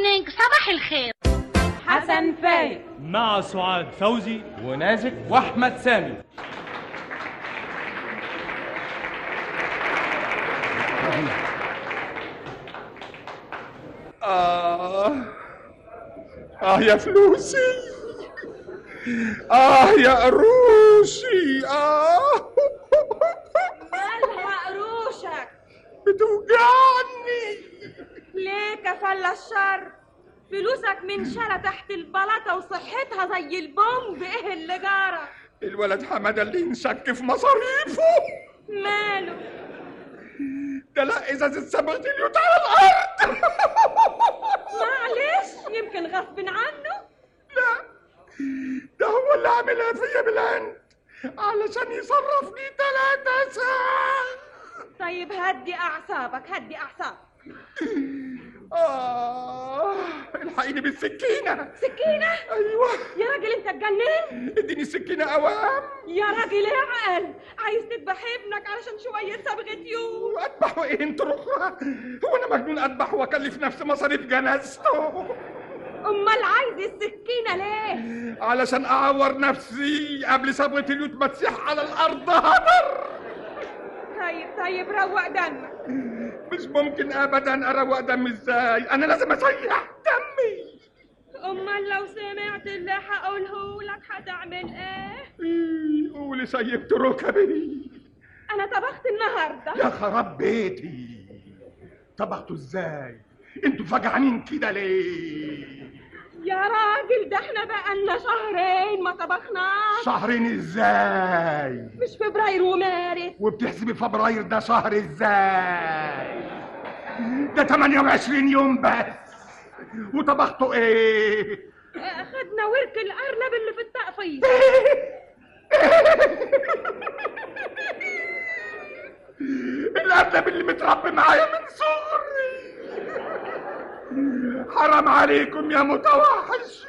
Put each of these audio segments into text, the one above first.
مورنينج، صباح الخير. حسن فايق مع سعاد فوزي ونازك واحمد سامي. يا فلوسي، يا قروشي، مالها قروشك؟ بتوجعني. ليه كفل الشر؟ فلوسك منشلة تحت البلاطة وصحتها زي البومب. ايه اللي جرى؟ الولد حمادة اللي ينشك في مصاريفه. ماله؟ ده لا ازازة صبغة اليود على الارض. معلش، يمكن غصب عنه. لا، ده هو اللي عاملها فيا بالعند علشان يصرفني 3 ساعة. طيب هدي اعصابك، هدي اعصابك. الحقيني بالسكينة. سكينة؟ ايوه يا راجل انت اتجننت؟ اديني السكينة اوام. يا راجل اعقل، عايز تذبح ابنك علشان شوية صبغة يود؟ واذبحه ايه انت رخرة؟ هو انا مجنون اذبح واكلف نفسي مصاريف جنازته؟ امال عايز السكينة ليه؟ علشان اعور نفسي قبل صبغة اليود ما تسيح على الارض هدر. طيب روق دمك. مش ممكن ابدا اروق دمي. ازاي؟ انا لازم اسيح دمي. امال لو سمعت اللي هقوله لك هتعمل ايه؟ قولي سيبت ركبي. انا طبخت النهارده. يا خراب بيتي، طبختوا ازاي؟ انتوا فجعانين كده ليه؟ يا راجل ده احنا بقالنا شهرين ما طبخناش. شهرين ازاي؟ مش فبراير ومارس. وبتحسبي فبراير ده شهر ازاي؟ ده 28 يوم بس. وطبختوا ايه؟ اخدنا ورك الارنب اللي في التقفيص. الارنب اللي متربي معايا من صغري. حرام عليكم يا متوحشين.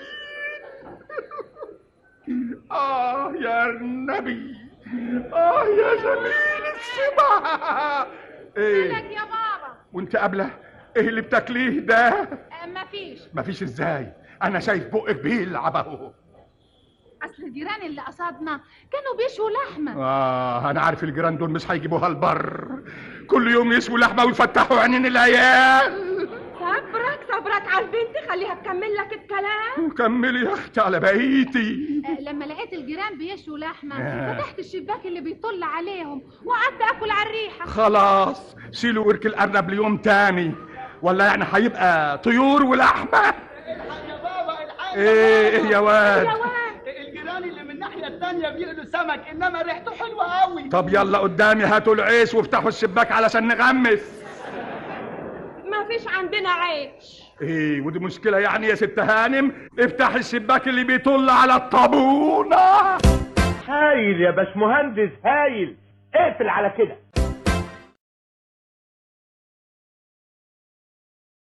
يا النبي، يا جميل السبع. ايه مالك يا بابا؟ وانت قابله ايه اللي بتاكليه ده؟ مفيش ازاي؟ انا شايف بقك بيلعب اهو. اصل الجيران اللي قصادنا كانوا بيشوا لحمه. انا عارف الجيران دول مش هيجيبوها البر. كل يوم يشووا لحمه ويفتحوا عينين العيال. صبرك على البنت، خليها تكمل لك الكلام. كملي يا اختي على بقيتي. لما لقيت الجيران بيشوا لحمه فتحت الشباك اللي بيطل عليهم وقعدت اكل على الريحه. خلاص شيلوا ورك الارنب ليوم تاني، ولا يعني هيبقى طيور ولحمه؟ الحق يا بابا، الحق. ايه يا واد؟ الجيران اللي من الناحيه الثانيه بيقلوا سمك، انما ريحته حلوه قوي. طب يلا قدامي هاتوا العيش وافتحوا الشباك علشان نغمس. مفيش عندنا عيش. ايه ودي مشكله يعني يا ست هانم؟ افتح الشباك اللي بيطل على الطابونه. هايل يا باشمهندس، هايل. اقفل على كده.